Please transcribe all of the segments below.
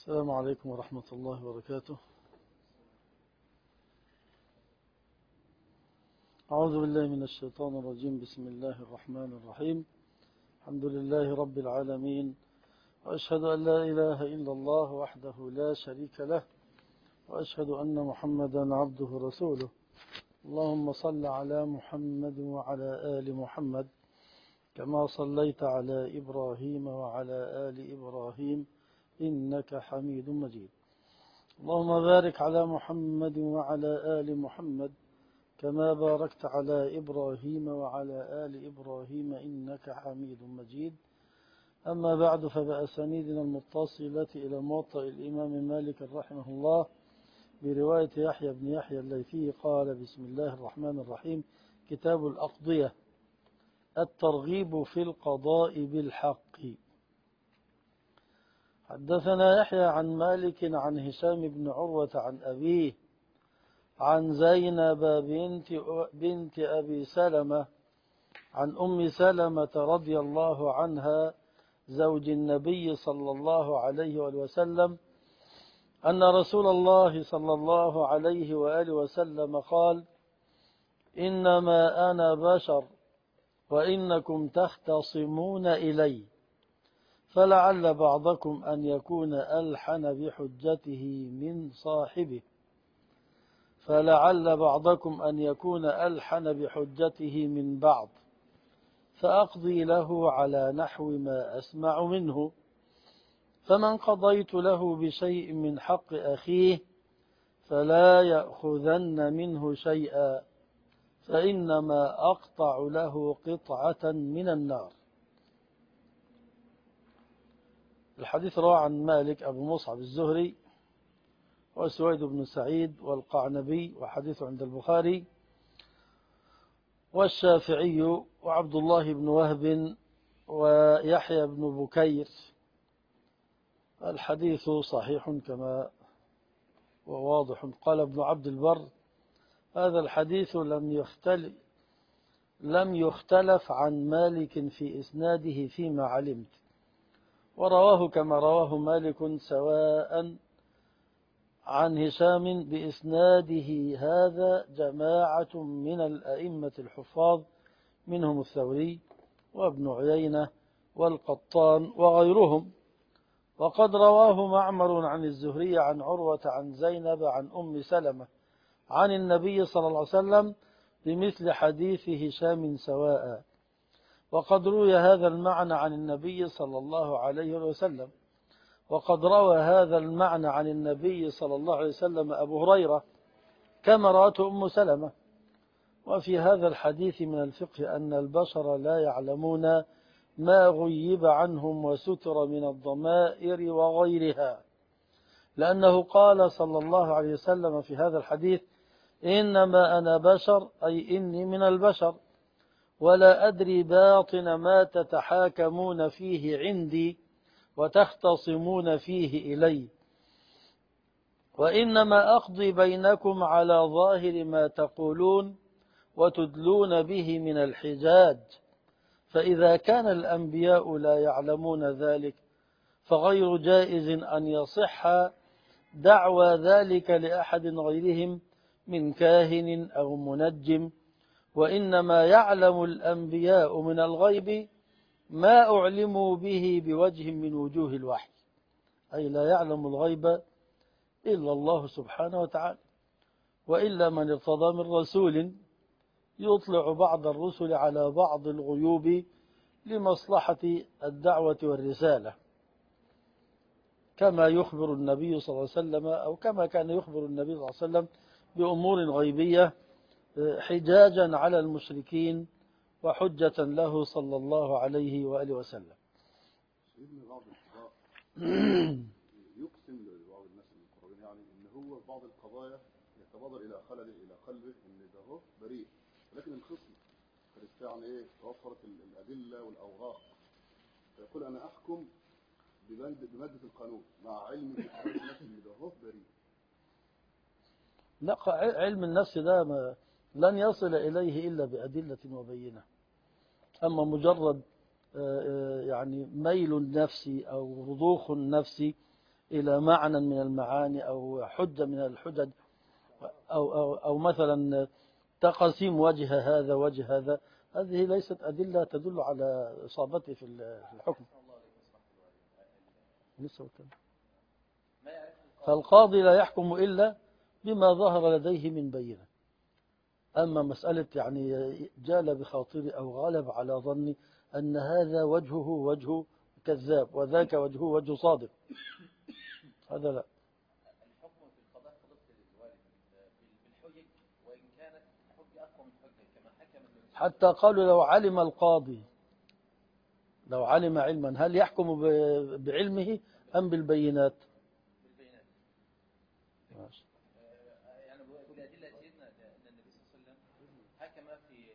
السلام عليكم ورحمة الله وبركاته. أعوذ بالله من الشيطان الرجيم. بسم الله الرحمن الرحيم. الحمد لله رب العالمين، وأشهد أن لا إله إلا الله وحده لا شريك له، وأشهد أن محمدا عبده ورسوله. اللهم صل على محمد وعلى آل محمد كما صليت على إبراهيم وعلى آل إبراهيم إنك حميد مجيد. اللهم بارك على محمد وعلى آل محمد كما باركت على إبراهيم وعلى آل إبراهيم إنك حميد مجيد. أما بعد، فبأسانيدنا المتصلة إلى موطأ الإمام مالك رحمه الله برواية يحيى بن يحيى الليثي قال: بسم الله الرحمن الرحيم. كتاب الأقضية، الترغيب في القضاء بالحق. حدثنا يحيى عن مالك عن هشام بن عروة عن أبيه عن زينب بنت أبي سلمة عن أم سلمة رضي الله عنها زوج النبي صلى الله عليه وآله وسلم أن رسول الله صلى الله عليه وآله وسلم قال: إنما أنا بشر وإنكم تختصمون إلي، فلعل بعضكم أن يكون ألحن بحجته من صاحبه من بعض، فأقضي له على نحو ما أسمع منه، فمن قضيت له بشيء من حق أخيه فلا يأخذن منه شيئا، فإنما أقطع له قطعة من النار. الحديث رواه عن مالك أبو مصعب الزهري وسويد بن سعيد والقعنبي، وحديث عند البخاري والشافعي وعبد الله بن وهب ويحيى بن بكير. الحديث صحيح كما وواضح. قال ابن عبد البر: هذا الحديث لم يختلف عن مالك في إسناده فيما علمت، ورواه كما رواه مالك سواء عن هشام بإسناده هذا جماعة من الأئمة الحفاظ، منهم الثوري وابن عيينة والقطان وغيرهم. وقد رواه معمر عن الزهري عن عروة عن زينب عن أم سلمة عن النبي صلى الله عليه وسلم بمثل حديث هشام سواء. وقد روي هذا المعنى عن النبي صلى الله عليه وسلم، وقد روى هذا المعنى عن النبي صلى الله عليه وسلم أبو هريرة كما رأته أم سلمة. وفي هذا الحديث من الفقه أن البشر لا يعلمون ما غيب عنهم وستر من الضمائر وغيرها، لأنه قال صلى الله عليه وسلم في هذا الحديث: إنما أنا بشر، أي إني من البشر، ولا أدري باطن ما تتحاكمون فيه عندي وتختصمون فيه إلي، وإنما أقضي بينكم على ظاهر ما تقولون وتدلون به من الحجاج، فإذا كان الأنبياء لا يعلمون ذلك فغير جائز أن يصح دعوى ذلك لأحد غيرهم من كاهن أو منجم، وإنما يعلم الأنبياء من الغيب ما أعلموا به بوجه من وجوه الوحي، أي لا يعلم الغيب إلا الله سبحانه وتعالى، وإلا من ارتضى من رسول يطلع بعض الرسل على بعض الغيوب لمصلحة الدعوة والرسالة، كما يخبر النبي صلى الله عليه وسلم، أو كما كان يخبر النبي صلى الله عليه وسلم بأمور غيبية حجاجا على المشركين وحجة له صلى الله عليه وآله وسلم. بعض القضاء يقسم لبعض الناس المقربين، يعني ان هو بعض القضايا يتبادر الى خلله الى قلبه ان ده هو بريء، ولكن الخصم يعني ايه توفرت الادله والاوراق، فيقول انا احكم بماده القانون مع علم النفس ان ده هو بريء. لا، علم النفس ده لن يصل إليه إلا بأدلة وبينة. أما مجرد يعني ميل النفس أو رضوخ النفس إلى معنى من المعاني أو حجة من الحجج أو مثلا تقسيم وجه هذا وجه هذا، هذه ليست أدلة تدل على إصابته في الحكم. فالقاضي لا يحكم إلا بما ظهر لديه من بينة. أما مسألة يعني جال بخاطري أو غلب على ظني أن هذا وجهه وجه كذاب وذاك وجهه وجه صادق، هذا لا. الحكم في القضاء بالحجج وإن كانت حجة أقوى من حجة كما حكم حتى قالوا لو علم القاضي، لو علم علما، هل يحكم بعلمه أم بالبينات؟ بالبينات. ماشي. يعني بالأدلة سيدنا أن النبي صلى الله عليه وسلم حكم في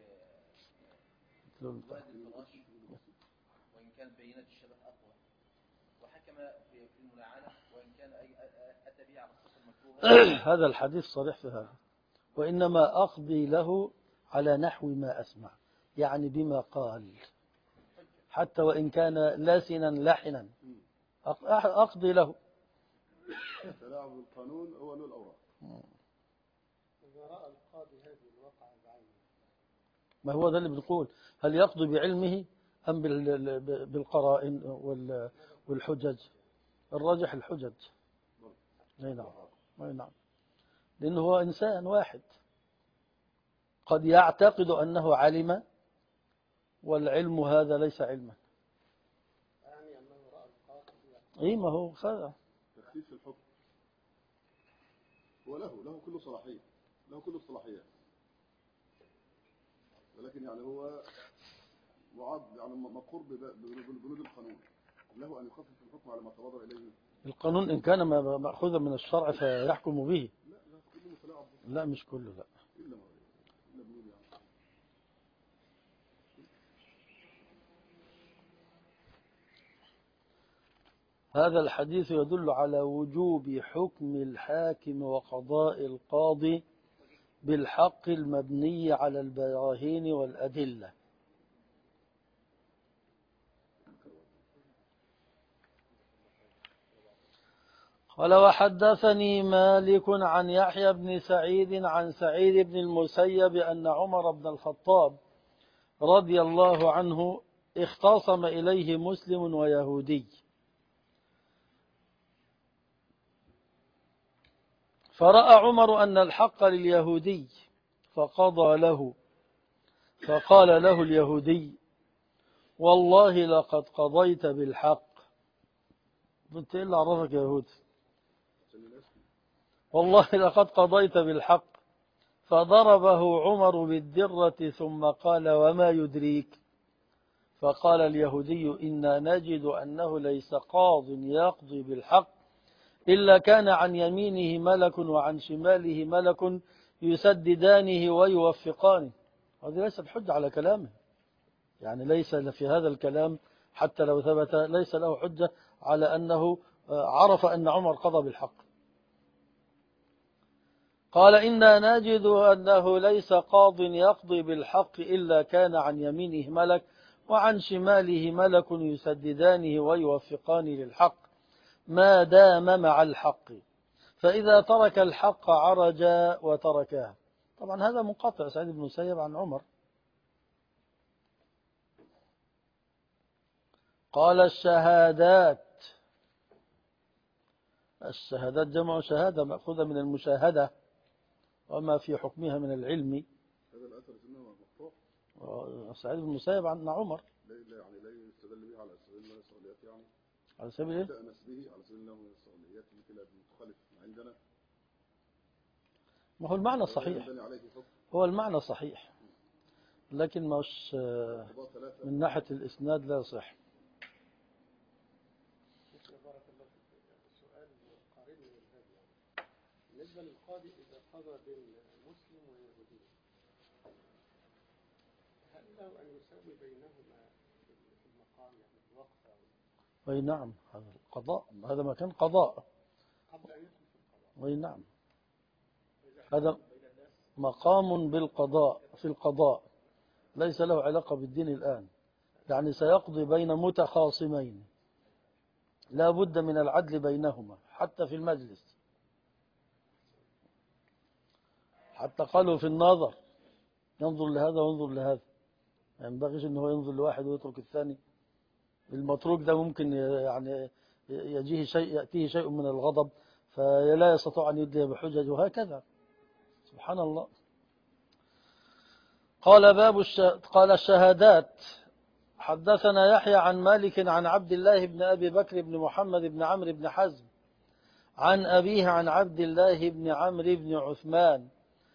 واد الفراش وإن كان بينات الشبه أقوى، وحكم في الملاعنة وإن كان أتى به على الصفة المكروهة. هذا الحديث صريح في هذا. وإنما أقضي له على نحو ما أسمع، يعني بما قال، حتى وإن كان لاسنا لحنا أقضي له. تلاعب القانون هو له الأوراق. إذا رأى القاضي هذه الواقعة بعينه، ما هو ده اللي بنقول، هل يقضي بعلمه أم بالقرائن والحجج؟ الراجح الحجج. أي نعم، أي نعم، لأنه هو إنسان واحد قد يعتقد أنه علم والعلم هذا ليس علما. يعني أنه رأى القاضي إيه، ما هو خذ تخفيف الحكم هو له كل صلاحية، له كل الصلاحيات، ولكن يعني هو معد يعني مقر ببنود القانون، له أن يخفف الحكم على ما تبادر إليه. القانون إن كان مأخوذا من الشرع فيحكم به. لا كله متلاعب به. لا مش كله، لا. إلا بنود يعني. هذا الحديث يدل على وجوب حكم الحاكم وقضاء القاضي بالحق المبني على البراهين والأدلة. قال وحدثني مالك عن يحيى بن سعيد عن سعيد بن المسيب أن عمر بن الخطاب رضي الله عنه اختصم إليه مسلم ويهودي، فرأى عمر أن الحق لليهودي فقضى له، فقال له اليهودي والله لقد قضيت بالحق. قلت إيه اللي عرفك يا يهودي؟ والله لقد قضيت بالحق. فضربه عمر بالدرة ثم قال وما يدريك؟ فقال اليهودي إنا نجد أنه ليس قاض يقضي بالحق إلا كان عن يمينه ملك وعن شماله ملك يسددانه ويوفقانه. هذه ليست حجة على كلامه، يعني ليس في هذا الكلام حتى لو ثبت ليس له حجة على أنه عرف أن عمر قضى بالحق. قال إنا نجد أنه ليس قاض يقضي بالحق إلا كان عن يمينه ملك وعن شماله ملك يسددانه ويوفقان للحق ما دام مع الحق، فإذا ترك الحق عرج وتركاه. طبعا هذا منقطع سعيد بن المسيب عن عمر. قال الشهادات جمع شهادة مأخوذة من المشاهدة وما في حكمها من العلم. هذا الأثر سنة مقطوع. سعيد بن المسيب عن عمر. يعني لا يستدل به على سبيل الله الإسرائيليات، يعني على سبيل ايه؟ تأنس به على سبيل الله الإسرائيليات التي لا مخالف عندنا. ما هو المعنى صحيح، هو المعنى صحيح، لكن مش من ناحية الإسناد لا يصح. بارك الله فيك. سؤال قريب من هذا، يعني بالنسبة للقاضي إذا قضى بين مسلم ويهودي، هل له أن يسوي بينهما في المقام، يعني الوقفة؟ أي نعم، هذا القضاء، هذا ما كان قضاء قبل أن يدخل في القضاء. أي نعم، هذا مقام بالقضاء في القضاء، ليس له علاقة بالدين الآن، يعني سيقضي بين متخاصمين لا بد من العدل بينهما حتى في المجلس، حتى قالوا في النظر ينظر لهذا وينظر لهذا، ما ينبغيش ان هو ينظر لواحد ويترك الثاني. المتروك ده ممكن يعني يأتيه شيء من الغضب فلا يستطيع أن يدلي بحجج، وهكذا سبحان الله. قال الشهادات. حدثنا يحيى عن مالك عن عبد الله بن أبي بكر بن محمد بن عمرو بن حزم عن أبيه عن عبد الله بن عمرو بن عثمان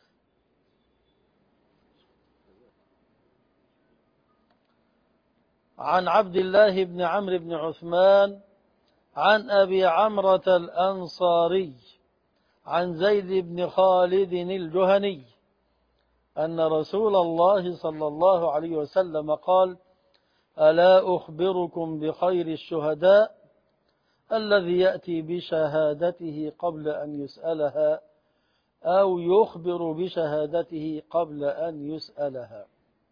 عن عبد الله بن عمرو بن عثمان عن أبي عمرة الأنصاري عن زيد بن خالد الجهني أن رسول الله صلى الله عليه وسلم قال: ألا أخبركم بخير الشهداء الذي يأتي بشهادته قبل أن يسألها أو يخبر بشهادته قبل أن يسألها.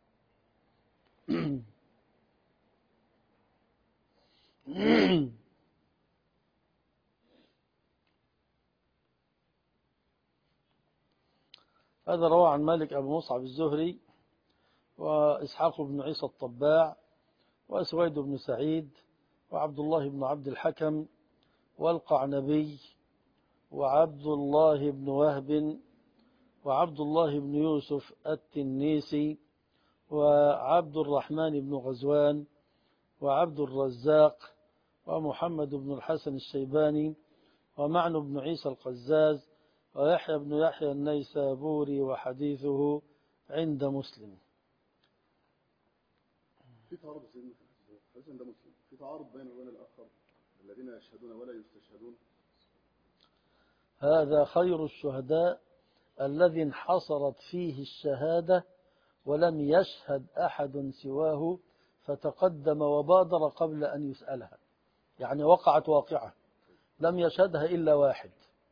هذا روى عن مالك أبو مصعب الزهري وإسحاق بن عيسى الطباع وأسويد بن سعيد وعبد الله بن عبد الحكم والقعنبي وعبد الله بن وهب وعبد الله بن يوسف التنيسي وعبد الرحمن بن غزوان وعبد الرزاق ومحمد بن الحسن الشيباني ومعن بن عيسى القزاز ويحيى بن يحيى النيسابوري، وحديثه عند مسلم. في تعارض حديث عند مسلم، في تعارض بين وبين الآخر الذين يشهدون ولا يستشهدون. هذا خير الشهداء الذي انحصرت فيه الشهادة ولم يشهد أحد سواه فتقدم وبادر قبل أن يسألها، يعني وقعت واقعة لم يشهدها إلا واحد،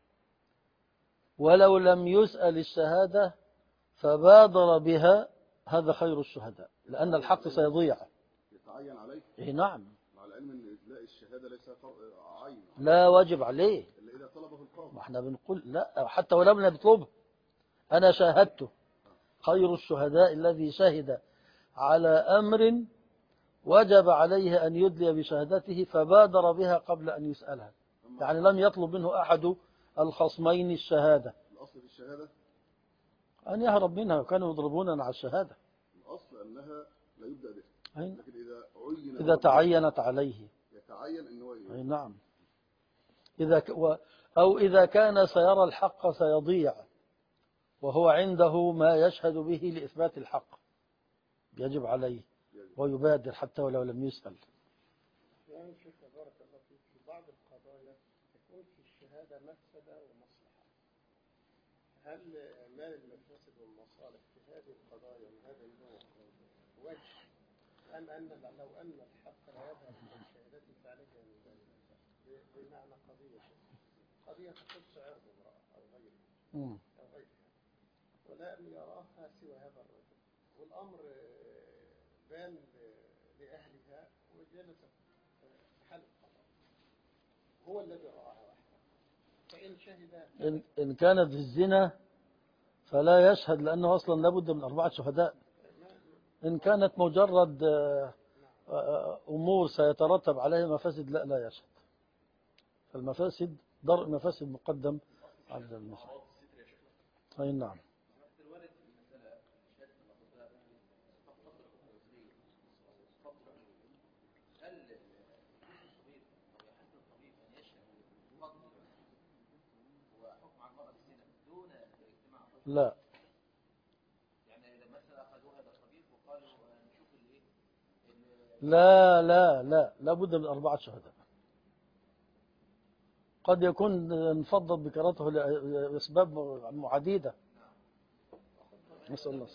ولو لم يسأل الشهادة فبادر بها، هذا خير الشهداء، لأن الحق سيضيع. يتعين عليه؟ إيه نعم، مع العلم أن إدلاء الشهادة ليس عين، لا واجب عليه، إلا إذا طلبه القاضي. ما احنا بنقول لا، حتى ولو لم يطلبه. أنا شاهدته، خير الشهداء الذي شهد على أمر وجب عليه أن يدلي بشهادته فبادر بها قبل أن يسألها، يعني لم يطلب منه أحد الخصمين الشهادة. الأصل في الشهادة أن يهرب منها، وكانوا يضربوننا على الشهادة. الأصل أنها لا يبدأ بها، أين؟ لكن إذا إذا تعينت عليه يتعين أنه أي نعم، أو إذا كان سيرى الحق سيضيع وهو عنده ما يشهد به لإثبات الحق يجب عليه ويبادر حتى ولو لم يسأل. يعني شيخ بارك الله فيك، في بعض القضايا تكون في الشهادة مفسدة ومصلحة، هل مال المفاسد والمصالح في هذه القضايا من هذا النوع وجه لو أن الحق لا يذهب إلى الشهادة فعليها من ذلك؟ بمعنى قضية تخص عرض امرأة أو غيرها ولم يراها سوى هذا الرجل، والأمر بان لأهلها وجلست حل القضاء، هو الذي رآها وحده، فإن شهد إن كانت في الزنا فلا يشهد، لأنه أصلا لابد من 4 شهداء. إن كانت مجرد أمور سيترتب عليها مفاسد لا يشهد، فالمفاسد درء مفاسد مقدم على المصلحة. أي نعم. لا يعني إذا مثلا أخذوا هذا الطبيب وقالوا نشوف لا لابد من 4 شهداء. قد يكون انفضت بكرته لأسباب عديدة. نسأل الله.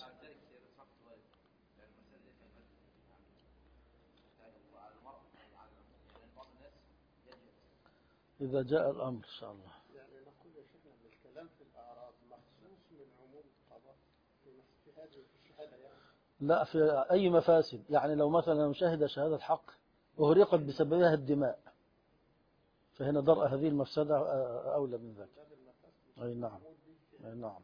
إذا جاء الأمر إن شاء الله. يعني نقول يا شيخنا ان الكلام في الأعراض مخصوص من عموم القضاء في هذه الشهادة يعني؟ لا، في أي مفاسد، يعني لو مثلا شهد شهادة حق أهرقت بسببها الدماء فهنا درء هذه المفسدة أولى من ذلك. أي نعم. أي نعم.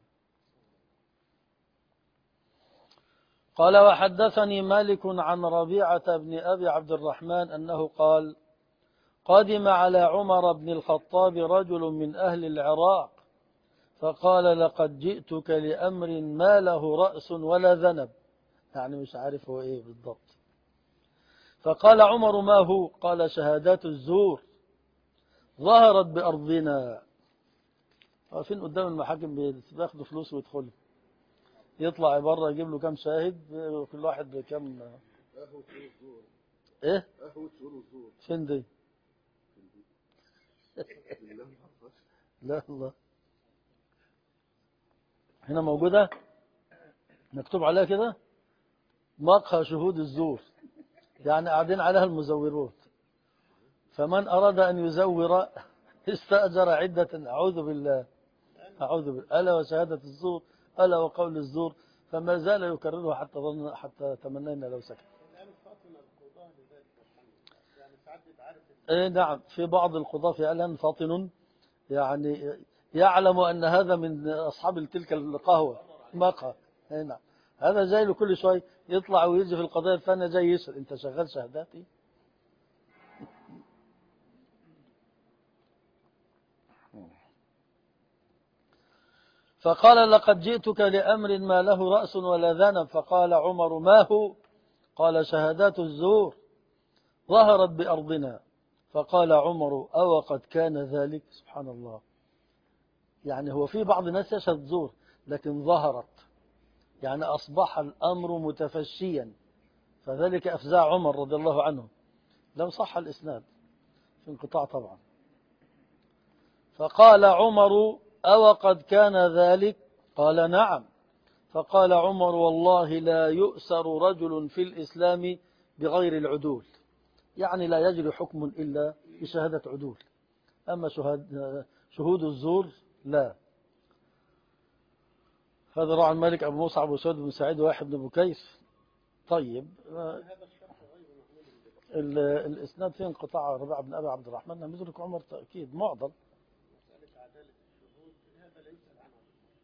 قال وحدثني مالك عن ربيعة بن أبي عبد الرحمن أنه قال قدم على عمر بن الخطاب رجل من أهل العراق فقال لقد جئتك لأمر ما له رأس ولا ذنب، يعني مش عارف هو إيه بالضبط. فقال عمر ما هو؟ قال شهادات الزور ظهرت بأرضنا. واقفين قدام المحاكم بياخدوا فلوس ويدخلوا، يطلع بره يجيب له كام شاهد، كل واحد بكام. ايه فين دي؟ لا الله، هنا موجودة مكتوب عليها كده مقهى شهود الزور، يعني قاعدين عليها المزورون. فمن أراد أن يزور استأجر عدة. أعوذ بالله أعوذ بالله. ألا وشهادة الزور، ألا وقول الزور، فما زال يكررها حتى تمنينا لو سكت. الآن فاطن القضاة لذلك يعني ساعات عارف. إيه نعم، في بعض القضاة فعلا فاطن، يعني يعلم أن هذا من أصحاب تلك القهوة مقهى. إيه نعم، هذا جاي له كل شوي يطلع ويجي في القضايا الثانية جاي يسأل أنت شغال شهاداتي. فقال لقد جئتك لأمر ما له رأس ولا ذنب. فقال عمر ما هو؟ قال شهادات الزور ظهرت بأرضنا. فقال عمر أو قد كان ذلك؟ سبحان الله، يعني هو في بعض الناس يشهد زور لكن ظهرت، يعني أصبح الأمر متفشيا، فذلك أفزع عمر رضي الله عنه. لو صح الإسناد في انقطاع طبعا. فقال عمر أو قد كان ذلك؟ قال نعم. فقال عمر والله لا يؤسر رجل في الإسلام بغير العدول، يعني لا يجري حكم إلا بشهادة عدول، أما شهود الزور لا. هذا روى عن مالك أبو مصعب وسعود بن سعيد وواحد بن بكيس. طيب الإسناد فيه انقطاع ربيعة بن أبي عبد الرحمن لم يدرك عمر تأكيد معضل. مسألة عدالة الشهود هذا ليس العمل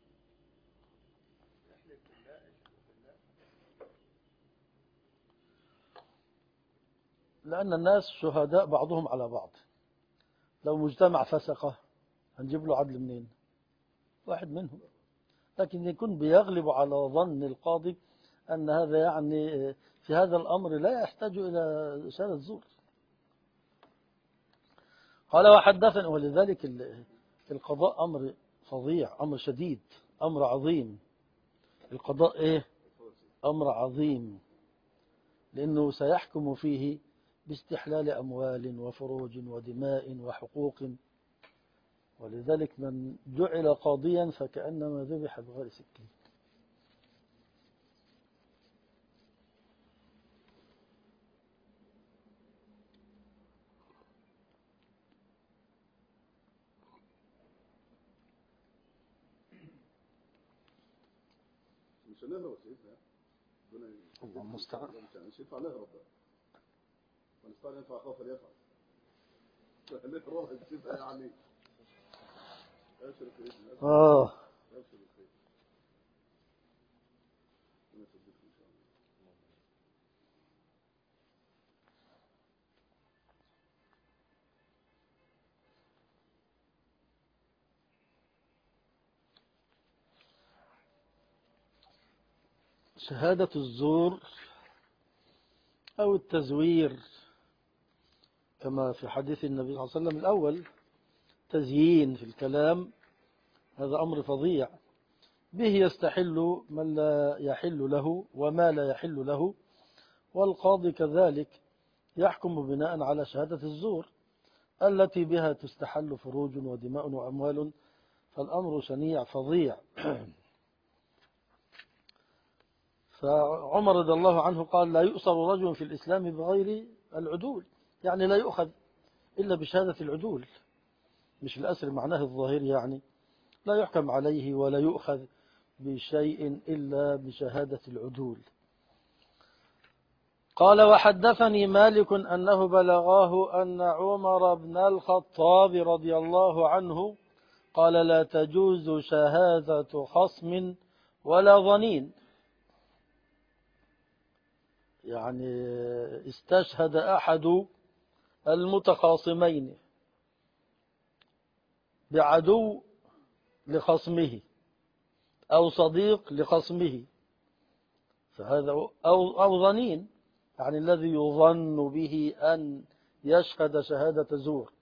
يحلف بالله يشهد بالله، لأن الناس شهداء بعضهم على بعض. لو مجتمع فسقة هنجيب له عدل منين؟ واحد منهم. لكن يكون بيغلب على ظن القاضي أن هذا يعني في هذا الأمر لا يحتاج إلى شهادة زور. قال وحدثني. ولذلك القضاء أمر فظيع، أمر شديد، أمر عظيم. القضاء إيه؟ أمر عظيم، لأنه سيحكم فيه باستحلال أموال وفروج ودماء وحقوق. ولذلك من جعل قاضيا فكأنما ذبح بغير سكين. مش هنهرب سيدنا، الله المستعان. مش ينفع نهرب بقى، من استطاع ينفع خوفا يفعل. نهرب سيدنا يعني ابشر الخير. ابشر الخير. انا صدقت ان شاء الله. شهادة الزور أو التزوير كما في حديث النبي صلى الله عليه وسلم الأول، تزيين في الكلام، هذا أمر فظيع. به يستحل من لا يحل له وما لا يحل له، والقاضي كذلك يحكم بناء على شهادة الزور التي بها تستحل فروج ودماء وأموال، فالأمر شنيع فظيع. فعمر رضي الله عنه قال لا يؤسر رجل في الإسلام بغير العدول، يعني لا يؤخذ إلا بشهادة العدول، مش الأسر معناه الظاهر، يعني لا يحكم عليه ولا يؤخذ بشيء إلا بشهادة العدول. قال وحدثني مالك أنه بلغاه أن عمر بن الخطاب رضي الله عنه قال لا تجوز شهادة خصم ولا ظنين. يعني استشهد أحد المتخاصمين بعدو لخصمه أو صديق لخصمه، فهذا أو ظنين، يعني الذي يظن به أن يشهد شهادة زور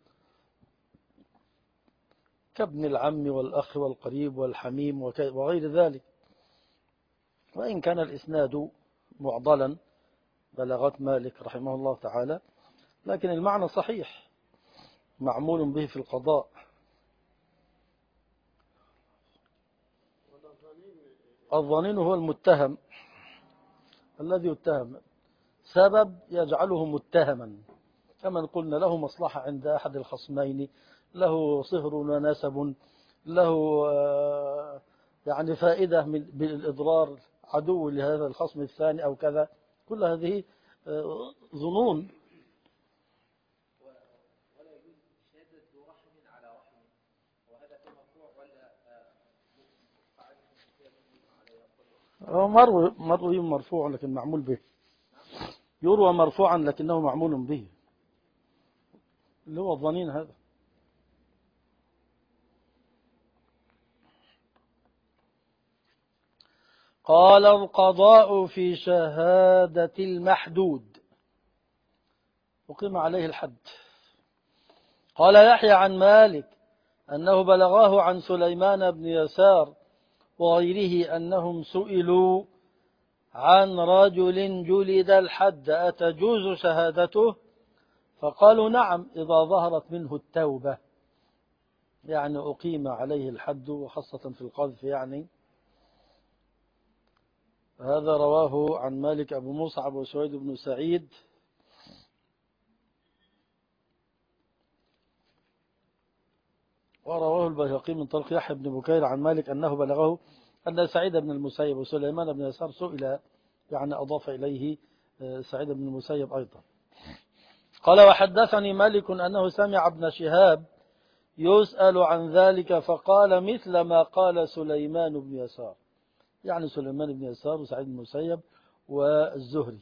كابن العم والأخ والقريب والحميم وغير ذلك. وإن كان الإسناد معضلا بلغت مالك رحمه الله تعالى، لكن المعنى صحيح معمول به في القضاء. الظنين هو المتهم الذي يتهم، سبب يجعله متهما، كما قلنا له مصلحة عند أحد الخصمين، له صهر ونسب، له يعني فائدة بالإضرار عدو لهذا الخصم الثاني أو كذا، كل هذه ظنون. ولا يجوز شهادة ذو رحم على رحم، وهذا في مرفوع ولا مروي مرفوع لكن معمول به، يروى مرفوعا لكنه معمول به، اللي هو الظنين هذا. قال القضاء في شهادة المحدود أقيم عليه الحد. قال يحيى عن مالك أنه بلغاه عن سليمان بن يسار وغيره أنهم سئلوا عن رجل جلد الحد أتجوز شهادته؟ فقالوا نعم إذا ظهرت منه التوبة، يعني أقيم عليه الحد، وخاصة في القذف يعني. هذا رواه عن مالك أبو مصعب وسويد بن سعيد ورواه البيهقي من طريق يحيى بن بكير عن مالك أنه بلغه أن سعيد بن المسيب وسليمان بن يسار سئل، يعني أضاف إليه سعيد بن المسيب أيضا. قال وحدثني مالك أنه سمع ابن شهاب يسأل عن ذلك فقال مثل ما قال سليمان بن يسار، يعني سليمان بن يسار وسعيد بن المسيب والزهري،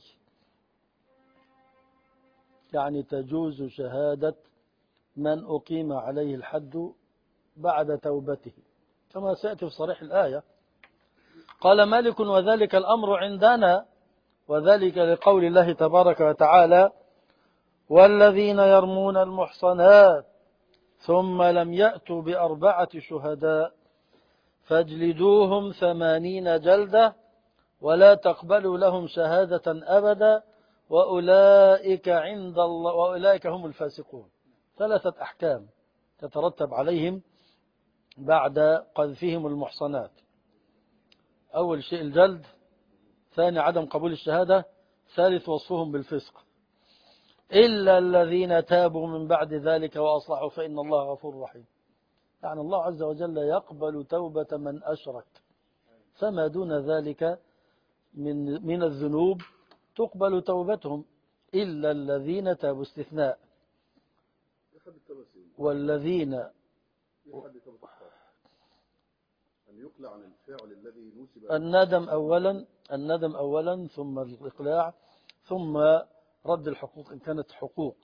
يعني تجوز شهادة من أقيم عليه الحد بعد توبته كما سيأتي في صريح الآية. قال مالك وذلك الأمر عندنا، وذلك لقول الله تبارك وتعالى والذين يرمون المحصنات ثم لم يأتوا ب4 شهداء فاجلدوهم 80 جلدة ولا تقبلوا لهم شهادة أبدا وأولئك عند الله وأولئك هم الفاسقون. 3 أحكام تترتب عليهم بعد قذفهم المحصنات: أول شيء الجلد، ثاني عدم قبول الشهادة، ثالث وصفهم بالفسق، إلا الذين تابوا من بعد ذلك وأصلحوا فإن الله غفور رحيم. يعني الله عز وجل يقبل توبة من أشرك، فما دون ذلك من الذنوب تقبل توبتهم إلا الذين تابوا، استثناء. والذين أن يقلع عن الفعل الذي نسب الندم أولا ثم الإقلاع ثم رد الحقوق إن كانت حقوق،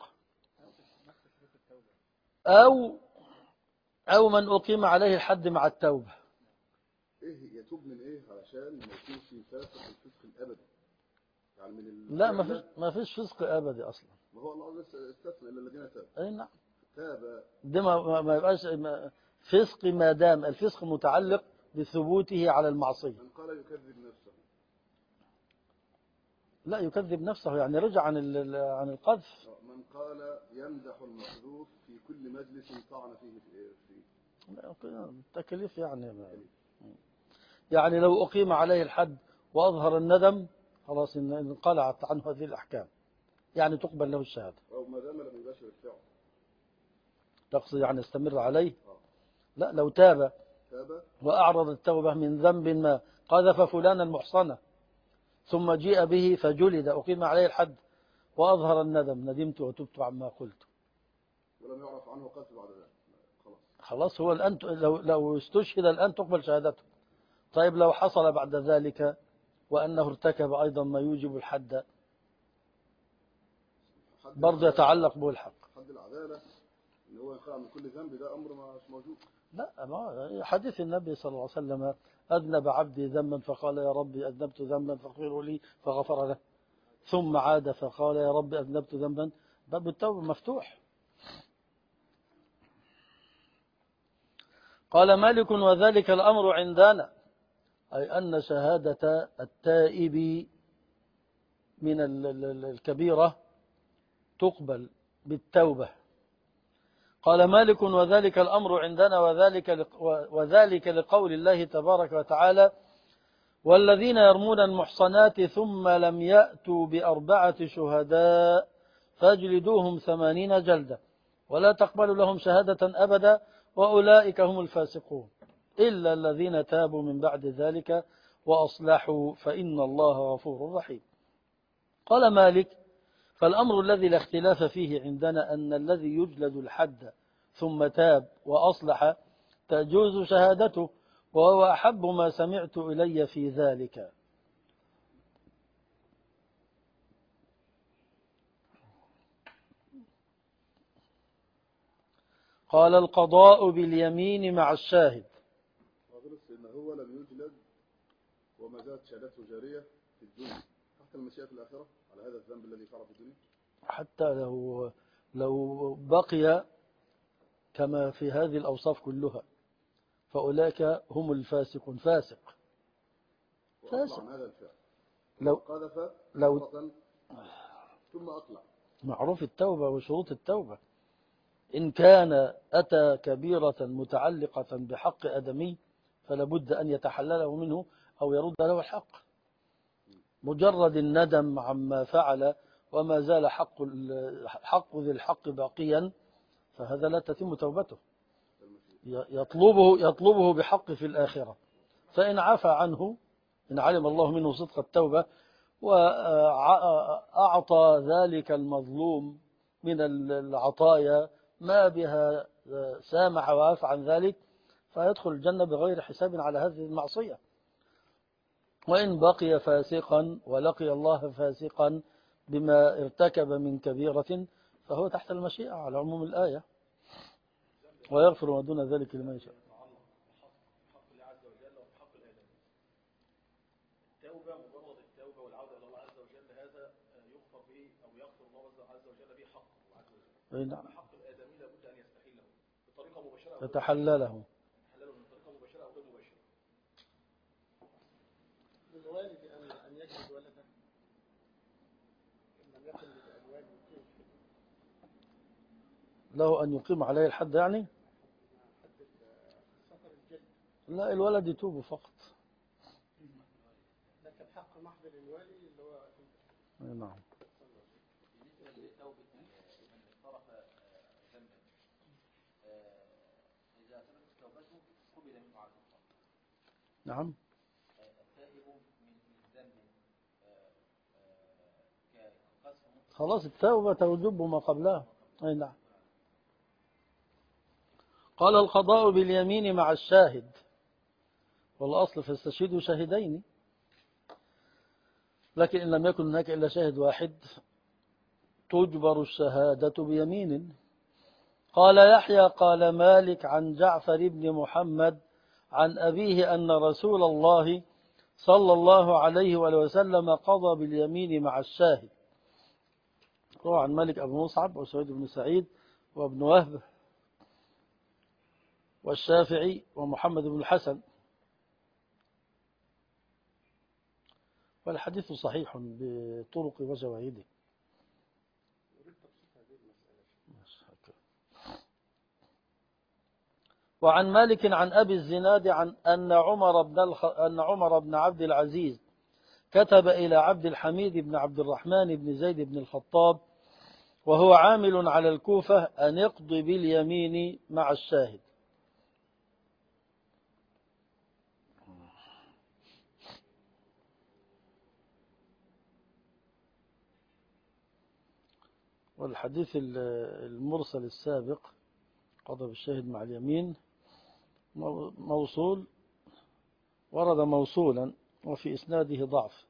أو من أقيم عليه الحد مع التوبة. إيه يتوب من إيه علشان ما يكونش فاسق الفسق الأبدي؟ يعني من لا ما فيش فسق أبدي أصلا. ما هو الله استثنى إلا الذين تابوا. أي نعم. تاب ده ما يبقاش فسق ما دام الفسق متعلق بثبوته على المعصية. من قال يكذب نفسه. لا يكذب نفسه يعني رجع عن القذف. من قال يمدح المقذوف في كل مجلس طعن فيه التكليف يعني لو أقيم عليه الحد وأظهر الندم خلاص انقلعت عنه هذه الأحكام، يعني تقبل له الشهادة. أو ما دام لم يباشر الفعل. تقصد يعني استمر عليه؟ لا، لو تاب وأعرض التوبة من ذنب ما، قذف فلانا المحصنة ثم جيء به فجلد أقيم عليه الحد وأظهر الندم، ندمت وتبت عما قلت. ولم يعرف عنه قتل بعد ذلك، خلاص. خلاص، هو الآن لو استشهد الآن تقبل شهادته. طيب لو حصل بعد ذلك وأنه ارتكب أيضا ما يوجب الحد، برضه يتعلق به الحق. حد العدالة ان هو يخلع من كل ذنب، ده امر مش موجود. لا، ما حديث النبي صلى الله عليه وسلم: أذنب عبدي ذنبا فقال يا ربي أذنبت ذنبا فاغفر لي فغفر له، ثم عاد فقال يا ربي أذنبت ذنبا. باب التوبة مفتوح. قال مالك: وذلك الأمر عندنا، أي أن شهادة التائب من الكبيرة تقبل بالتوبة. قال مالك: وذلك الأمر عندنا وذلك لقول الله تبارك وتعالى: والذين يرمون المحصنات ثم لم يأتوا بأربعة شهداء فاجلدوهم 80 جلدة ولا تقبلوا لهم شهادة أبدا وأولئك هم الفاسقون إلا الذين تابوا من بعد ذلك وأصلحوا فإن الله غفور رحيم. قال مالك: فالأمر الذي لا اختلاف فيه عندنا أن الذي يجلد الحد ثم تاب وأصلح تجوز شهادته، وهو أحب ما سمعت إلي في ذلك. قال: القضاء باليمين مع الشاهد. وغلط ان هو لم يجلد وما زالت شهادته جارية في الدنيا تحت المشيئة في الآخرة على هذا الذنب الذي فعله في الدنيا، حتى لو بقي كما في هذه الأوصاف كلها فأولئك هم الفاسقون. فاسق وأطلع عن هذا الفعل، لو قذف لو مرة ثم أطلع. معروف التوبة وشروط التوبة. إن كان أتى كبيرة متعلقة بحق آدمي فلا بد أن يتحلله منه أو يرد له الحق. مجرد الندم عما فعل وما زال حق ذي الحق باقيا فهذا لا تتم توبته. يطلبه بحق في الآخرة، فإن عفى عنه إن علم الله منه صدق التوبة وأعطى ذلك المظلوم من العطايا ما بها سامح وعفى عن ذلك فيدخل الجنة بغير حساب على هذه المعصية. وإن بقي فاسقا ولقي الله فاسقا بما ارتكب من كبيرة فهو تحت المشيئة على عموم الآية، ويغفر ما دون ذلك لمن يشاء. التوبة مجرد التوبة والعودة إلى الله عز وجل هذا يغفر به أو يغفر الله عز وجل به حقه عز وجل. نعم. حق الآدمي لابد أن يستحله بطريقة مباشرة تتحلله بطريقة مباشرة أو غير مباشرة. للوالد أن يجلد ولده إن لم يكن للوالد يقيم له أن يقيم عليه الحد يعني؟ حد سفر الجلد، لا، الولد يتوب فقط. لكن حق محض للوالي اللي هو نعم. بالنسبة لتوبة من اقترف ذنبا إذا ثبتت توبته قبل منه على الإطلاق. نعم. التائب من ذنب كقذف خلاص التوبة تجب ما قبلها. أي نعم. قال: القضاء باليمين مع الشاهد، والأصل فاستشهدوا شاهدين، لكن إن لم يكن هناك إلا شاهد واحد تجبر الشهادة بيمين. قال يحيى: قال مالك عن جعفر بن محمد عن أبيه أن رسول الله صلى الله عليه وسلم قضى باليمين مع الشاهد. روى عن مالك أبو مصعب وسعيد بن سعيد وابن وهب والشافعي ومحمد بن الحسن، والحديث صحيح بطرق وشواهده. وعن مالك عن أبي الزناد عن أن عمر بن عبد العزيز كتب إلى عبد الحميد بن عبد الرحمن بن زيد بن الخطاب وهو عامل على الكوفة أن يقضي باليمين مع الشاهد. والحديث المرسل السابق قضى بالشاهد مع اليمين موصول، ورد موصولا وفي إسناده ضعف،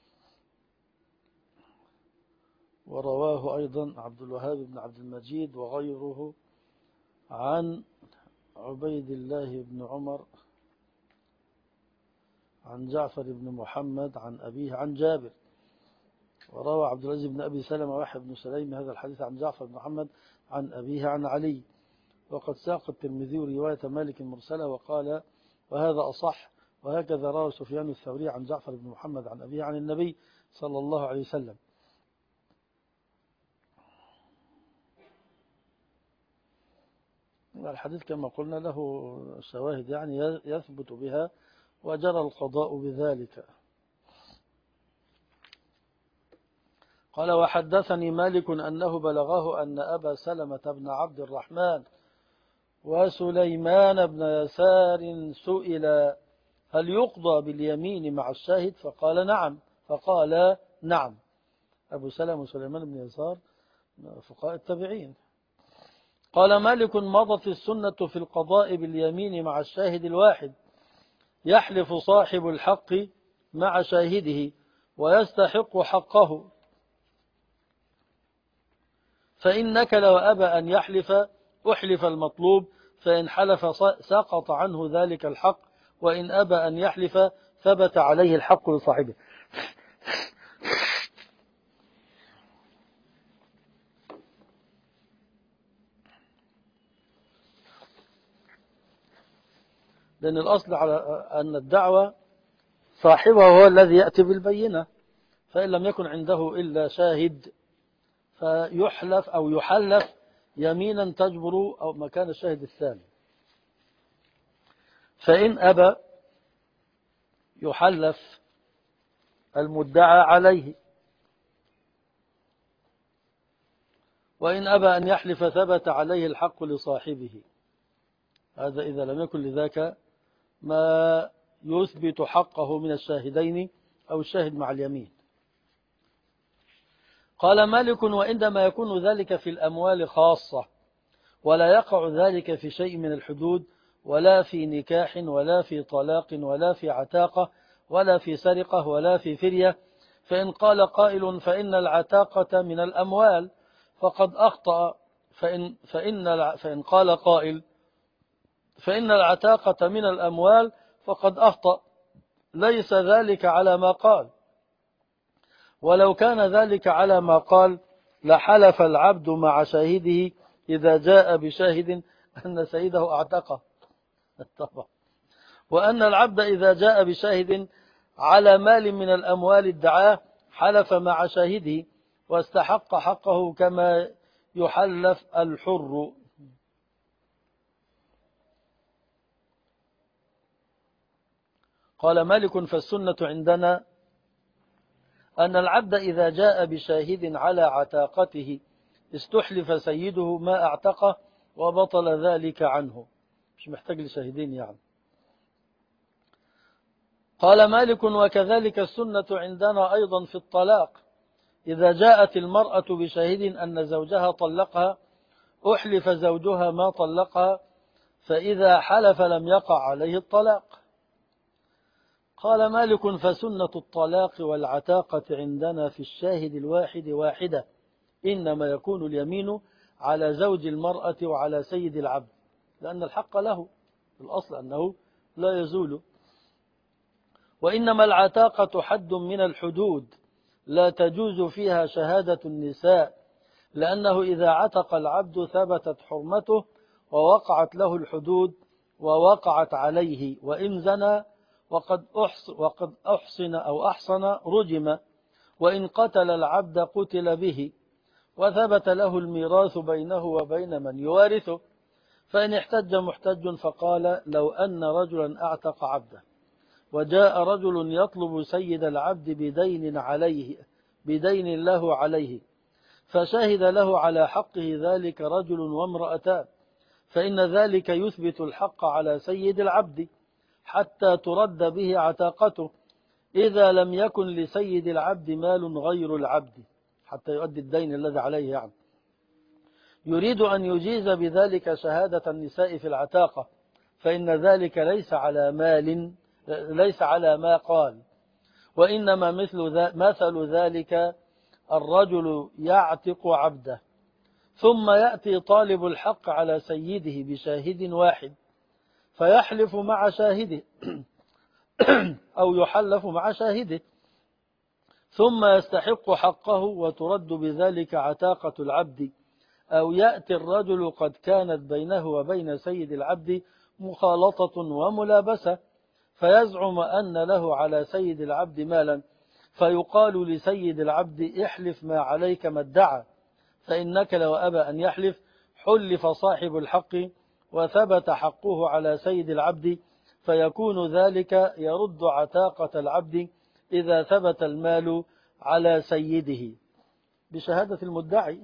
ورواه أيضا عبد الوهاب بن عبد المجيد وغيره عن عبيد الله بن عمر عن جعفر بن محمد عن أبيه عن جابر. وروى عبد العزيز بن أبي سلمة ويحيى بن سليم هذا الحديث عن جعفر بن محمد عن أبيه عن علي. وقد ساق الترمذي رواية مالك مرسلة وقال وهذا أصح، وهكذا روى سفيان الثوري عن جعفر بن محمد عن أبيه عن النبي صلى الله عليه وسلم. الحديث كما قلنا له شواهد يعني يثبت بها وجرى القضاء بذلك. قال وحدثني مالك أنه بلغه أن أبا سلمة بن عبد الرحمن وسليمان بن يسار سئل هل يقضى باليمين مع الشاهد؟ فقال نعم. أبو سلمة وسليمان بن يسار فقهاء التابعين. قال مالك مضت السنة في القضاء باليمين مع الشاهد الواحد، يحلف صاحب الحق مع شاهده ويستحق حقه، فإن نكل وأبى أن يحلف أحلف المطلوب، فإن حلف سقط عنه ذلك الحق، وإن أبى أن يحلف ثبت عليه الحق لصاحبه. لأن الأصل على أن الدعوة صاحبها هو الذي يأتي بالبينة، فإن لم يكن عنده إلا شاهد فيحلف أو يحلف يمينا تجبر أو مكان الشاهد الثاني، فإن أبى يحلف المدعى عليه، وإن أبى أن يحلف ثبت عليه الحق لصاحبه. هذا إذا لم يكن لذاك ما يثبت حقه من الشاهدين أو الشاهد مع اليمين. قال مالك وإنما يكون ذلك في الأموال خاصة، ولا يقع ذلك في شيء من الحدود، ولا في نكاح ولا في طلاق ولا في عتاقة ولا في سرقة ولا في فرية. فإن قال قائل فإن العتاقة من الأموال فقد أخطأ، فإن قال قائل فإن العتاقة من الأموال فقد أخطأ، ليس ذلك على ما قال، ولو كان ذلك على ما قال لحلف العبد مع شاهده إذا جاء بشاهد أن سيده أعتقه طبعا، وأن العبد إذا جاء بشاهد على مال من الأموال ادعاه حلف مع شاهده واستحق حقه كما يحلف الحر. قال مالك فالسنة عندنا أن العبد إذا جاء بشاهد على عتاقته استحلف سيده ما اعتقه وبطل ذلك عنه، مش محتاج لشاهدين يعني. قال مالك وكذلك السنة عندنا أيضا في الطلاق، إذا جاءت المرأة بشاهد أن زوجها طلقها أحلف زوجها ما طلقها، فإذا حلف لم يقع عليه الطلاق. قال مالك فسنة الطلاق والعتاقة عندنا في الشاهد الواحد واحدة، إنما يكون اليمين على زوج المرأة وعلى سيد العبد، لأن الحق له الأصل أنه لا يزول. وإنما العتاقة حد من الحدود لا تجوز فيها شهادة النساء، لأنه إذا عتق العبد ثبتت حرمته ووقعت له الحدود ووقعت عليه، وإن زنى وقد أحصن أو أحصن رجم، وإن قتل العبد قتل به، وثبت له الميراث بينه وبين من يوارثه. فإن احتج محتج فقال لو أن رجلا أعتق عبده وجاء رجل يطلب سيد العبد بدين له عليه، فشهد له على حقه ذلك رجل وامرأتان، فإن ذلك يثبت الحق على سيد العبد حتى ترد به عتاقته، إذا لم يكن لسيد العبد مال غير العبد، حتى يؤدي الدين الذي عليه يعني. يريد أن يجيز بذلك شهادة النساء في العتاقة، فإن ذلك ليس على ما قال، وإنما مثل ذلك الرجل يعتق عبده ثم يأتي طالب الحق على سيده بشاهد واحد فيحلف مع شاهده أو يحلف مع شاهده ثم يستحق حقه وترد بذلك عتاقة العبد، أو يأتي الرجل قد كانت بينه وبين سيد العبد مخالطة وملابسة فيزعم أن له على سيد العبد مالا، فيقال لسيد العبد احلف ما عليك ما ادعى، فإنك لو أبى أن يحلف حلف صاحب الحق وثبت حقه على سيد العبد، فيكون ذلك يرد عتاقة العبد إذا ثبت المال على سيده بشهادة المدعي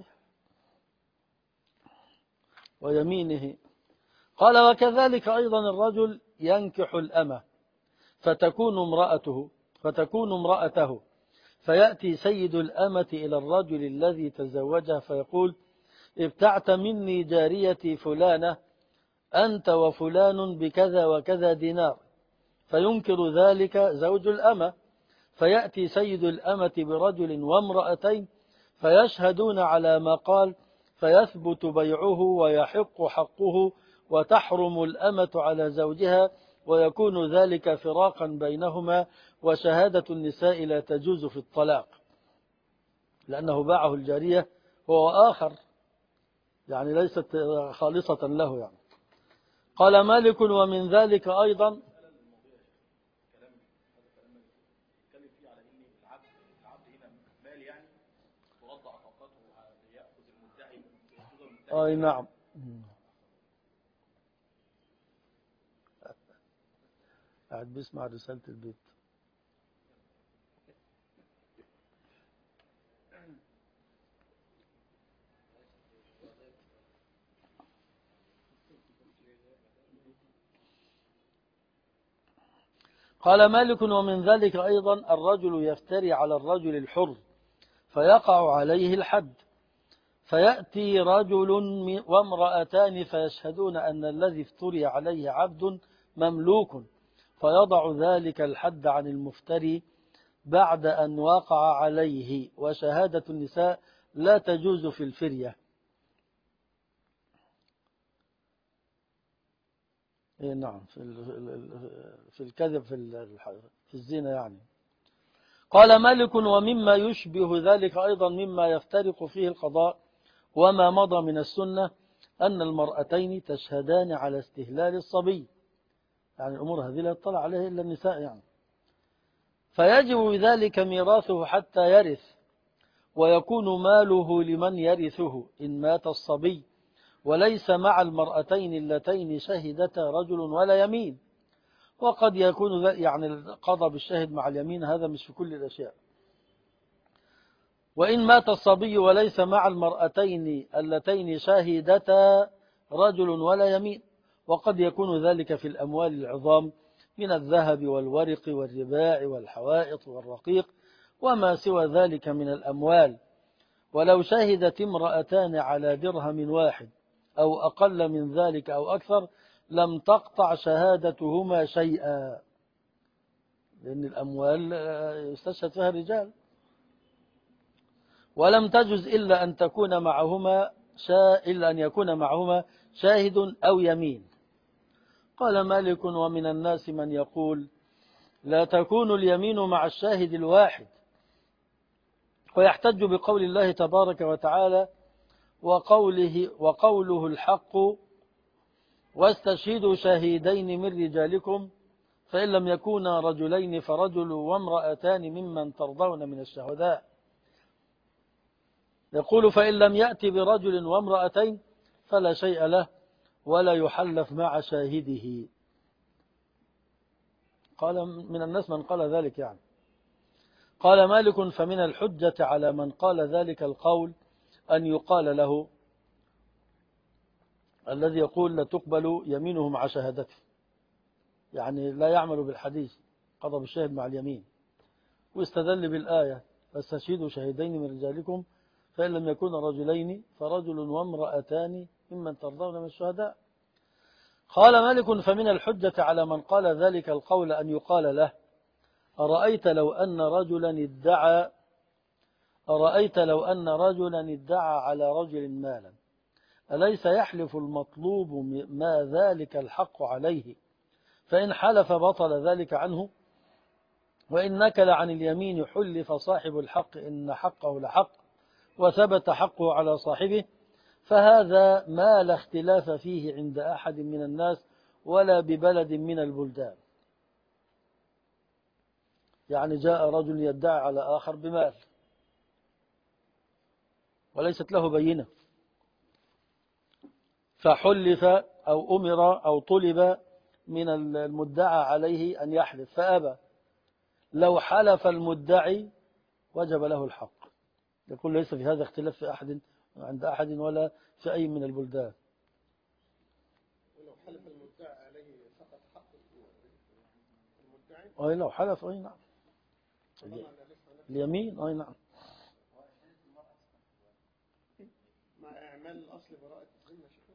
ويمينه. قال وكذلك أيضا الرجل ينكح الأمة فتكون امرأته فيأتي سيد الأمة إلى الرجل الذي تزوجها فيقول ابتعت مني جاريتي فلانة أنت وفلان بكذا وكذا دينار، فينكر ذلك زوج الأمة، فيأتي سيد الأمة برجل وامرأتين فيشهدون على ما قال، فيثبت بيعه ويحق حقه وتحرم الأمة على زوجها، ويكون ذلك فراقا بينهما، وشهادة النساء لا تجوز في الطلاق لأنه باعه الجارية هو آخر، يعني ليست خالصة له يعني. قال مالك ومن ذلك أيضا أي نعم قاعد بيسمع رسالة البيت. قال مالك ومن ذلك أيضا الرجل يفتري على الرجل الحر فيقع عليه الحد، فيأتي رجل وامرأتان فيشهدون أن الذي افتري عليه عبد مملوك، فيضع ذلك الحد عن المفتري بعد أن وقع عليه، وشهادة النساء لا تجوز في الفرية. نعم في الكذب في الزنا يعني. قال مالك ومما يشبه ذلك أيضا مما يفترق فيه القضاء وما مضى من السنة أن المرأتين تشهدان على استهلال الصبي، يعني الأمور هذه لا يطلع عليها إلا النساء يعني، فيجب بذلك ميراثه حتى يرث، ويكون ماله لمن يرثه إن مات الصبي، وليس مع المرأتين اللتين شهدتا رجل ولا يمين. وقد يكون يعني القضاء بالشاهد مع اليمين هذا مش في كل الأشياء. وإن مات الصبي وليس مع المرأتين اللتين شهدتا رجل ولا يمين، وقد يكون ذلك في الأموال العظام من الذهب والورق والرباع والحوائط والرقيق وما سوى ذلك من الأموال. ولو شهدت امرأتان على درهم واحد أو أقل من ذلك أو أكثر لم تقطع شهادتهما شيئا، لأن الأموال يستشهد فيها الرجال. ولم تجز إلا أن يكون معهما شاهد أو يمين. قال مالك ومن الناس من يقول لا تكون اليمين مع الشاهد الواحد، ويحتج بقول الله تبارك وتعالى وقوله الحق واستشهدوا شهيدين من رجالكم فإن لم يكونا رجلين فرجل وامرأتان ممن ترضون من الشهداء. يقول فإن لم يأتي برجل وامرأتين فلا شيء له ولا يحلف مع شاهده. قال من الناس من قال ذلك يعني. قال مالك فمن الحجة على من قال ذلك القول أن يقال له الذي يقول لا تقبل يمينه مع شهادته، يعني لا يعمل بالحديث قضى بالشاهد مع اليمين، واستدل بالآية فاستشهدوا شهيدين من رجالكم فإن لم يكون رجلين فرجل وامرأتان ممن ترضون من الشهداء. قال مالك فمن الحجة على من قال ذلك القول أن يقال له أرأيت لو أن رجلا ادعى على رجل مالا أليس يحلف المطلوب ما ذلك الحق عليه فإن حلف بطل ذلك عنه وإن نكل عن اليمين حلف صاحب الحق إن حقه لحق وثبت حقه على صاحبه فهذا ما لا اختلاف فيه عند أحد من الناس ولا ببلد من البلدان. يعني جاء رجل يدعي على آخر بمال وليست له بينة فحلف أو أمر أو طلب من المدعى عليه أن يحلف فأبى، لو حلف المدعي وجب له الحق. يقول ليس في هذا اختلاف في أحد عند أحد ولا في أي من البلدان. ولو حلف المدعي عليه فقط حق المدعي أي لو حلف أي نعم اليمين أي نعم مع إعمال الأصل براءة الذمة شكرا.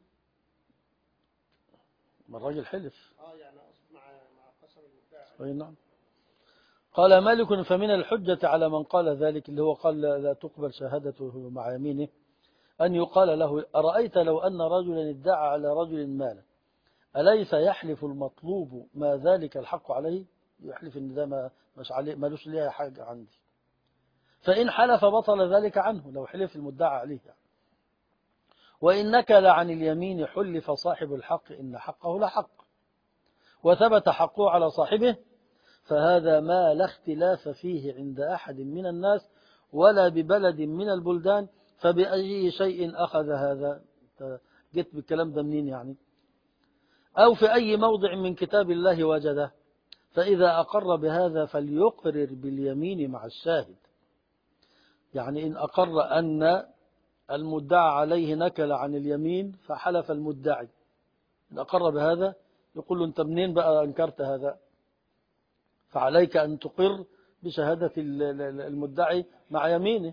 ما الراجل حلف يعني أصل مع قسم المدعي أي نعم. قال مالك فمن الحجة على من قال ذلك اللي هو قال لا تقبل شهادته مع يمينه أن يقال له أرأيت لو أن رجلا ادعى على رجل مالا أليس يحلف المطلوب ما ذلك الحق عليه؟ يحلف إن ده مش عليه مالوش ليها حاجة عندي فإن حلف بطل ذلك عنه لو حلف المدعى عليه يعني. وإن نكل عن اليمين حلف صاحب الحق إن حقه لحق وثبت حقه على صاحبه فهذا ما لا اختلاف فيه عند أحد من الناس ولا ببلد من البلدان. فبأي شيء أخذ هذا؟ جيت بالكلام ده منين يعني؟ أو في أي موضع من كتاب الله وجده؟ فإذا أقر بهذا فليقرر باليمين مع الشاهد. يعني إن أقر أن المدعى عليه نكل عن اليمين فحلف المدعي، إن أقر بهذا يقول له أنت منين بقى أنكرت هذا؟ فعليك أن تقر بشهادة المدعي مع يمينه.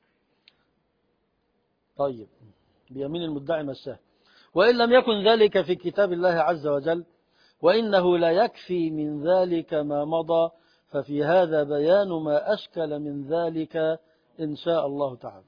طيب بيمين المدعي مع الشاهد. وإن لم يكن ذلك في كتاب الله عز وجل وإنه لا يكفي من ذلك ما مضى ففي هذا بيان ما أشكل من ذلك إن شاء الله تعالى.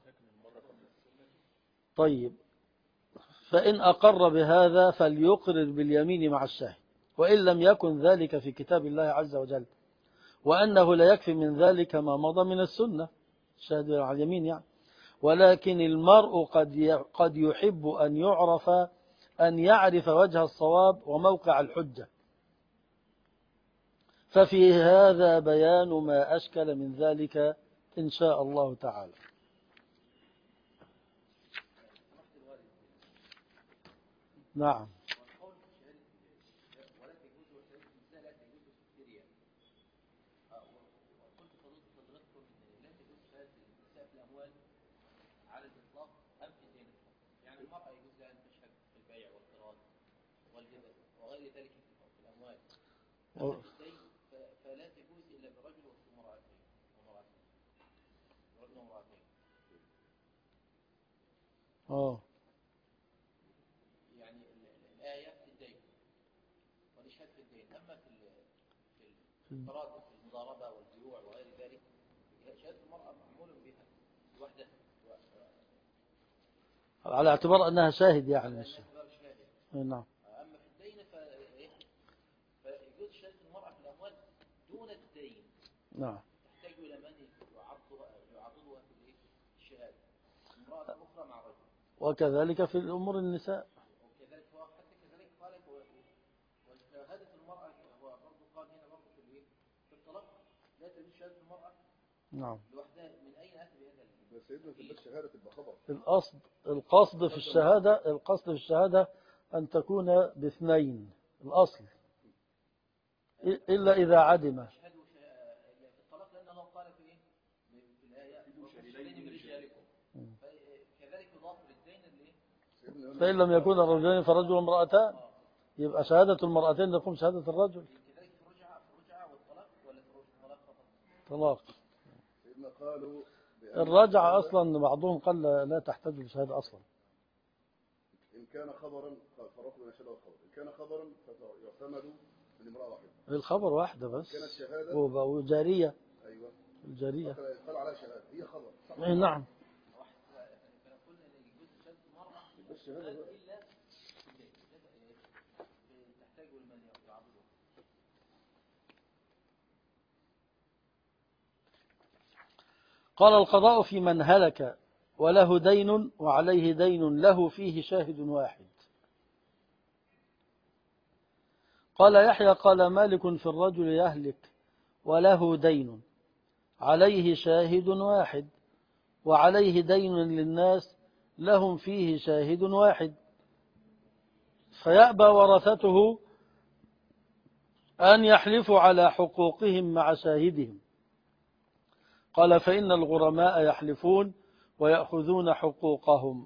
طيب فإن أقر بهذا فليقرر باليمين مع الشاهد. وإن لم يكن ذلك في كتاب الله عز وجل وأنه لا يكفي من ذلك ما مضى من السنة الشاهد على اليمين يعني. ولكن المرء قد يحب أن يعرف وجه الصواب وموقع الحجة ففي هذا بيان ما أشكل من ذلك إن شاء الله تعالى. نعم وغير ذلك في الأموال فلا تجوز إلا برجل وامرأتين رجل وامرأتين. يعني الآية في الدين والإشهاد في الدين. أما في التراضي في المضاربة والبيوع وغير ذلك شهادة المرأة معمول بها لوحدها على اعتبار أنها شاهد يعني مش نعم. أما في الدين فيجوز شهادة المرأة في الأموال دون الدين. نعم. تحتاج إلى من يعضدها في الشهادة امرأة أخرى مع رجل. وكذلك في الأمور النساء. وكذلك حتى كذلك قال وشهادة المرأة هو برضه قال هنا برضه في الطلاق لا تجوز شهادة المرأة نعم لوحدها. من أين أتى بهذا؟ بس سيدنا في الشهادة تبقى خبر. القصد في الشهادة أن تكون باثنين الأصل إلا إذا عدم. في الطلاق لأن الله قال في الآية من رجالكم كذلك يضاف للدين اللي فإن لم يكون الرجلين فرجل وامرأتان يبقى شهادة المرأتين تقوم شهادة الرجل. كذلك في الرجعة والطلاق ولا في الطلاق فقط؟ طلاق. سيدنا قالوا الرجعة أصلا بعضهم قال لا تحتاج لشهادة أصلا. إن كان خبرا فرق بين الشهادة والخبر، إن كان خبرا فيعتمد من امرأة واحدة. الخبر واحدة بس. كانت شهادة وجارية. أيوة الجارية. قال عليها شهادة هي خبر. أي نعم. بس شهادة قال القضاء في من هلك وله دين وعليه دين له فيه شاهد واحد. قال يحيى قال مالك في الرجل يهلك وله دين عليه شاهد واحد وعليه دين للناس لهم فيه شاهد واحد، فيأبى ورثته أن يحلفوا على حقوقهم مع شاهدهم. قال فإن الغرماء يحلفون ويأخذون حقوقهم.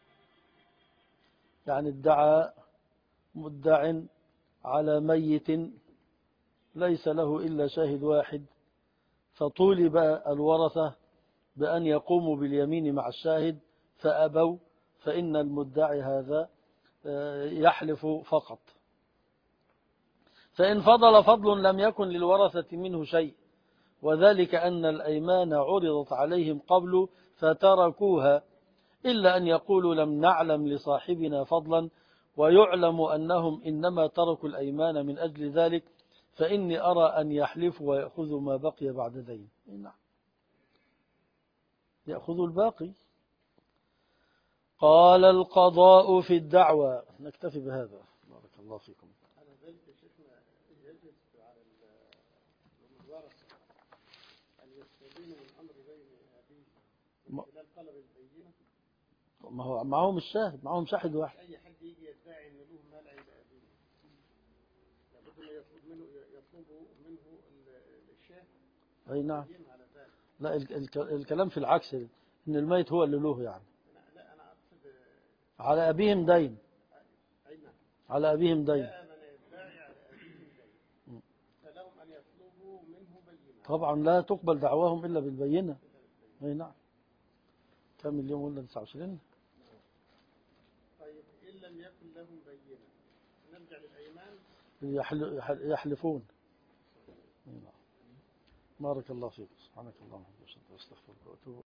يعني ادعى مدع على ميت ليس له إلا شاهد واحد، فطولب الورثة بأن يقوموا باليمين مع الشاهد فأبوا، فإن المدعي هذا يحلف فقط. فإن فضل فضل لم يكن للورثة منه شيء، وذلك أن الأيمان عرضت عليهم قبل فتركوها، إلا أن يقولوا لم نعلم لصاحبنا فضلا، ويعلم أنهم إنما تركوا الأيمان من أجل ذلك، فإني أرى أن يحلفوا ويأخذوا ما بقي بعد دين. نعم، يأخذوا الباقي. قال القضاء في الدعوى. نكتفي بهذا، بارك الله فيكم. على ذلك شيخنا يجب على الورثة أن يستبينوا الأمر بين أبيه من خلال طلب البينة. ما هو معهم الشاهد، معهم شاهد واحد. أي حد يجي يدعي أن له مال عند أبيه لابد أن يطلبوا منه الشاهد. أي نعم. على ذلك. لا الكلام في العكس، إن الميت هو اللي له يعني. لا أنا أقصد على أبيهم دين. أي نعم. على أبيهم دين. جاء من يدعي على أبيهم دين فلهم أن يطلبوا منه بينة. طبعا لا تقبل دعواهم إلا بالبينة. أي نعم. كم اليوم قلنا 29؟ طيب إن لم يكن لهم بينة نرجع للأيمان. يحلفون. بارك الله فيك. سبحانك اللهم وبحمدك أستغفرك وأتوب